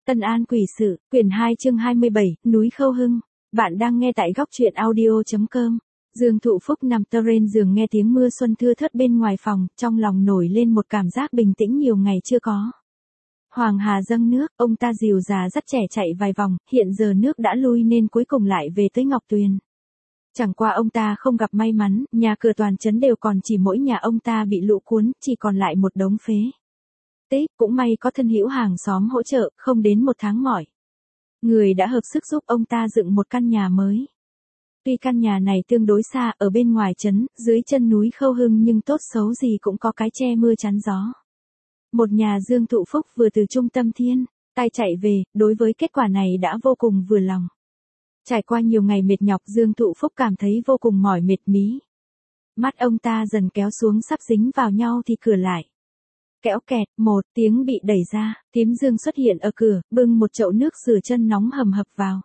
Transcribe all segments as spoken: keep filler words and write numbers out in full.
Tân An Quỷ Sự, quyển hai chương hai mươi bảy, núi Khâu Hưng. Bạn đang nghe tại góc truyện audio chấm com. Dương Thụ Phúc nằm tơ trên giường nghe tiếng mưa xuân thưa thớt bên ngoài phòng, trong lòng nổi lên một cảm giác bình tĩnh nhiều ngày chưa có. Hoàng Hà dâng nước, ông ta dìu dà dắt trẻ chạy vài vòng, hiện giờ nước đã lui nên cuối cùng lại về tới Ngọc Tuyền. Chẳng qua ông ta không gặp may mắn, nhà cửa toàn trấn đều còn chỉ mỗi nhà ông ta bị lũ cuốn, chỉ còn lại một đống phế. Tích, cũng may có thân hữu hàng xóm hỗ trợ, không đến một tháng mỏi. Người đã hợp sức giúp ông ta dựng một căn nhà mới. Tuy căn nhà này tương đối xa ở bên ngoài trấn, dưới chân núi Khâu Hưng nhưng tốt xấu gì cũng có cái che mưa chắn gió. Một nhà Dương Thụ Phúc vừa từ trung tâm thiên, tay chạy về, đối với kết quả này đã vô cùng vừa lòng. Trải qua nhiều ngày mệt nhọc Dương Thụ Phúc cảm thấy vô cùng mỏi mệt mí. Mắt ông ta dần kéo xuống sắp dính vào nhau thì cửa lại. Kẽo kẹt, một tiếng bị đẩy ra, Thím Dương xuất hiện ở cửa, bưng một chậu nước rửa chân nóng hầm hập vào.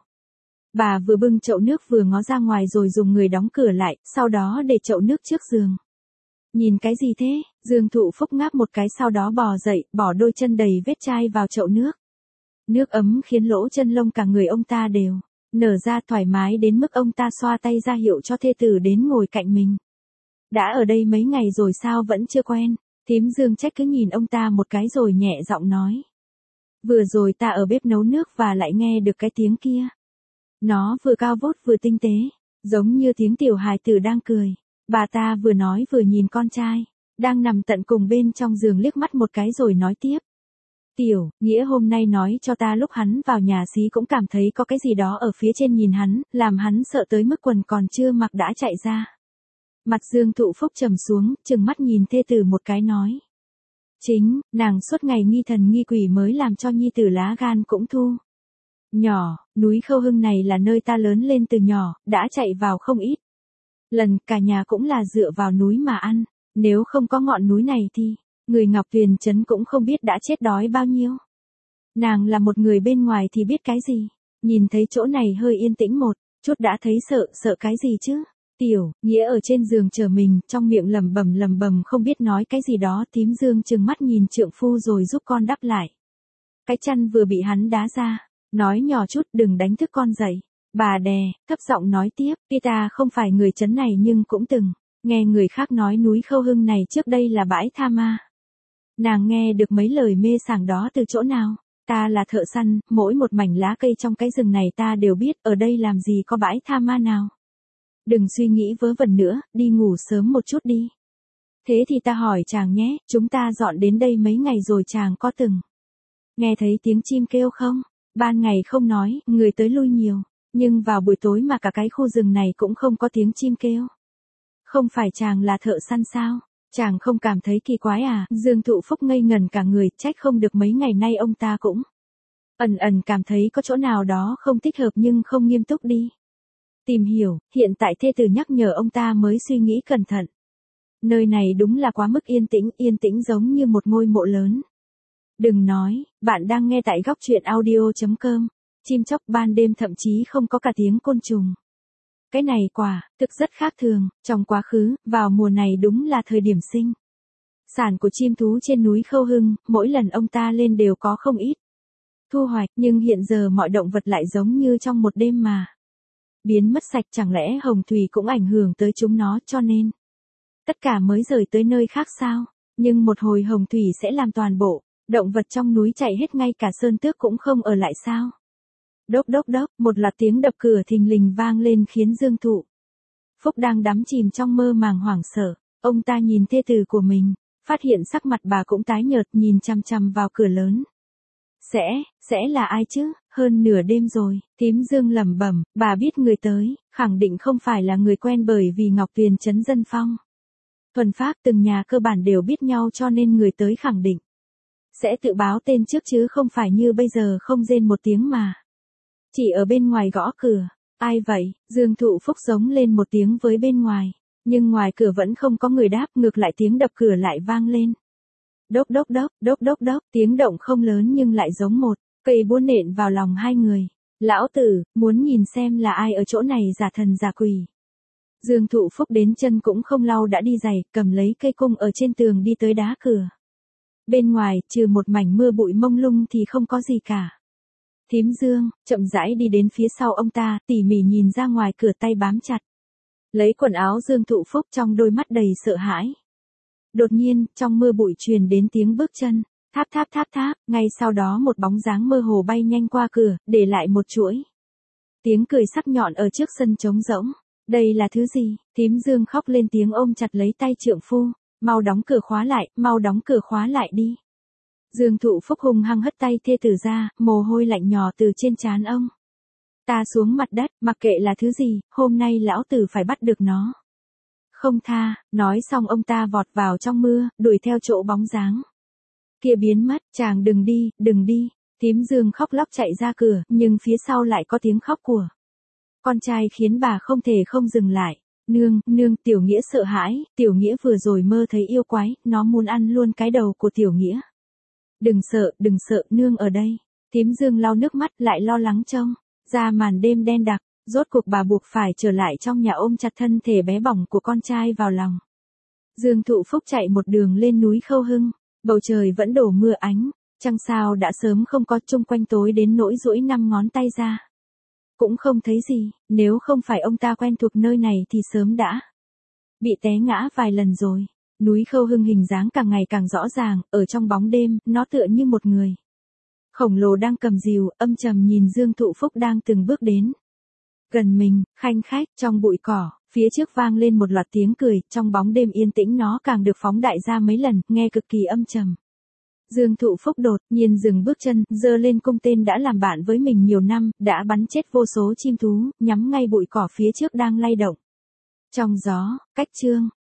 Bà vừa bưng chậu nước vừa ngó ra ngoài rồi dùng người đóng cửa lại, sau đó để chậu nước trước giường. Nhìn cái gì thế? Dương Thụ Phúc ngáp một cái sau đó bò dậy, bỏ đôi chân đầy vết chai vào chậu nước. Nước ấm khiến lỗ chân lông cả người ông ta đều nở ra thoải mái đến mức ông ta xoa tay ra hiệu cho thê tử đến ngồi cạnh mình. Đã ở đây mấy ngày rồi sao vẫn chưa quen? Thím Dương trách cứ nhìn ông ta một cái rồi nhẹ giọng nói. Vừa rồi ta ở bếp nấu nước và lại nghe được cái tiếng kia. Nó vừa cao vút vừa tinh tế, giống như tiếng tiểu hài tử đang cười. Bà ta vừa nói vừa nhìn con trai, đang nằm tận cùng bên trong giường liếc mắt một cái rồi nói tiếp. Tiểu, Nghĩa hôm nay nói cho ta lúc hắn vào nhà xí cũng cảm thấy có cái gì đó ở phía trên nhìn hắn, làm hắn sợ tới mức quần còn chưa mặc đã chạy ra. Mặt Dương Thụ Phúc trầm xuống, trừng mắt nhìn thê tử một cái nói. Chính, nàng suốt ngày nghi thần nghi quỷ mới làm cho nhi tử lá gan cũng thu. Nhỏ, núi Khâu Hưng này là nơi ta lớn lên từ nhỏ, đã chạy vào không ít. Lần cả nhà cũng là dựa vào núi mà ăn, nếu không có ngọn núi này thì, người Ngọc Tuyền trấn cũng không biết đã chết đói bao nhiêu. Nàng là một người bên ngoài thì biết cái gì, nhìn thấy chỗ này hơi yên tĩnh một chút đã thấy sợ, sợ cái gì chứ. Tiểu, Nghĩa ở trên giường chờ mình, trong miệng lẩm bẩm lẩm bẩm không biết nói cái gì đó, Thím Dương trừng mắt nhìn trượng phu rồi giúp con đắp lại. Cái chăn vừa bị hắn đá ra, nói nhỏ chút đừng đánh thức con dậy. Bà đè, thấp giọng nói tiếp, tuy ta không phải người trấn này nhưng cũng từng nghe người khác nói núi Khâu Hưng này trước đây là bãi tha ma. Nàng nghe được mấy lời mê sảng đó từ chỗ nào? Ta là thợ săn, mỗi một mảnh lá cây trong cái rừng này ta đều biết, ở đây làm gì có bãi tha ma nào. Đừng suy nghĩ vớ vẩn nữa, đi ngủ sớm một chút đi. Thế thì ta hỏi chàng nhé, chúng ta dọn đến đây mấy ngày rồi chàng có từng nghe thấy tiếng chim kêu không? Ban ngày không nói, người tới lui nhiều, nhưng vào buổi tối mà cả cái khu rừng này cũng không có tiếng chim kêu. Không phải chàng là thợ săn sao? Chàng không cảm thấy kỳ quái à? Dương Thụ Phúc ngây ngần cả người, trách không được mấy ngày nay ông ta cũng ẩn ẩn cảm thấy có chỗ nào đó không thích hợp nhưng không nghiêm túc đi tìm hiểu, hiện tại thê tử nhắc nhở ông ta mới suy nghĩ cẩn thận. Nơi này đúng là quá mức yên tĩnh, yên tĩnh giống như một ngôi mộ lớn. Đừng nói, bạn đang nghe tại góc truyện audio chấm com, chim chóc ban đêm thậm chí không có cả tiếng côn trùng. Cái này quả, thực rất khác thường, trong quá khứ, vào mùa này đúng là thời điểm sinh sản của chim thú trên núi Khâu Hưng, mỗi lần ông ta lên đều có không ít thu hoạch, nhưng hiện giờ mọi động vật lại giống như trong một đêm mà biến mất sạch, chẳng lẽ hồng thủy cũng ảnh hưởng tới chúng nó cho nên tất cả mới rời tới nơi khác sao? Nhưng một hồi hồng thủy sẽ làm toàn bộ động vật trong núi chạy hết, ngay cả sơn tước cũng không ở lại sao? Đốc đốc đốc, một loạt tiếng đập cửa thình lình vang lên khiến Dương Thụ Phúc đang đắm chìm trong mơ màng hoảng sợ. Ông ta nhìn thê tử của mình, phát hiện sắc mặt bà cũng tái nhợt, nhìn chằm chằm vào cửa lớn. Sẽ, sẽ là ai chứ? Hơn nửa đêm rồi, Thím Dương lẩm bẩm, bà biết người tới, khẳng định không phải là người quen bởi vì Ngọc Tuyền trấn dân phong thuần phác, từng nhà cơ bản đều biết nhau cho nên người tới khẳng định sẽ tự báo tên trước chứ không phải như bây giờ không rên một tiếng mà chỉ ở bên ngoài gõ cửa. Ai vậy? Dương Thụ Phúc giống lên một tiếng với bên ngoài, nhưng ngoài cửa vẫn không có người đáp, ngược lại tiếng đập cửa lại vang lên. Đốc đốc đốc, đốc đốc đốc, tiếng động không lớn nhưng lại giống một cây búa nện vào lòng hai người. Lão tử, muốn nhìn xem là ai ở chỗ này giả thần giả quỷ. Dương Thụ Phúc đến chân cũng không lau đã đi giày, cầm lấy cây cung ở trên tường đi tới đá cửa. Bên ngoài, trừ một mảnh mưa bụi mông lung thì không có gì cả. Thím Dương, chậm rãi đi đến phía sau ông ta, tỉ mỉ nhìn ra ngoài cửa tay bám chặt. Lấy quần áo Dương Thụ Phúc trong đôi mắt đầy sợ hãi. Đột nhiên, trong mưa bụi truyền đến tiếng bước chân, tháp tháp tháp tháp, ngay sau đó một bóng dáng mơ hồ bay nhanh qua cửa, để lại một chuỗi tiếng cười sắc nhọn ở trước sân trống rỗng. Đây là thứ gì? Thím Dương khóc lên tiếng ôm chặt lấy tay trượng phu, mau đóng cửa khóa lại, mau đóng cửa khóa lại đi. Dương Thụ Phúc hung hăng hất tay thê tử ra, mồ hôi lạnh nhỏ từ trên trán ông ta xuống mặt đất, mặc kệ là thứ gì, hôm nay lão tử phải bắt được nó. Không tha, nói xong ông ta vọt vào trong mưa, đuổi theo chỗ bóng dáng kia biến mất. Chàng đừng đi, đừng đi. Thím Dương khóc lóc chạy ra cửa, nhưng phía sau lại có tiếng khóc của con trai khiến bà không thể không dừng lại. Nương, nương, Tiểu Nghĩa sợ hãi, Tiểu Nghĩa vừa rồi mơ thấy yêu quái, nó muốn ăn luôn cái đầu của Tiểu Nghĩa. Đừng sợ, đừng sợ, nương ở đây. Thím Dương lau nước mắt lại lo lắng trông ra màn đêm đen đặc, rốt cuộc bà buộc phải trở lại trong nhà ôm chặt thân thể bé bỏng của con trai vào lòng. Dương Thụ Phúc chạy một đường lên núi Khâu Hưng, bầu trời vẫn đổ mưa ánh, trăng sao đã sớm không có, chung quanh tối đến nỗi duỗi năm ngón tay ra cũng không thấy gì, nếu không phải ông ta quen thuộc nơi này thì sớm đã bị té ngã vài lần rồi. Núi Khâu Hưng hình dáng càng ngày càng rõ ràng, ở trong bóng đêm, nó tựa như một người khổng lồ đang cầm rìu, âm trầm nhìn Dương Thụ Phúc đang từng bước đến gần mình. Khanh khách, trong bụi cỏ, phía trước vang lên một loạt tiếng cười, trong bóng đêm yên tĩnh nó càng được phóng đại ra mấy lần, nghe cực kỳ âm trầm. Dương Thụ Phúc đột nhiên dừng bước chân, giơ lên cung tên đã làm bạn với mình nhiều năm, đã bắn chết vô số chim thú, nhắm ngay bụi cỏ phía trước đang lay động trong gió. Cách chương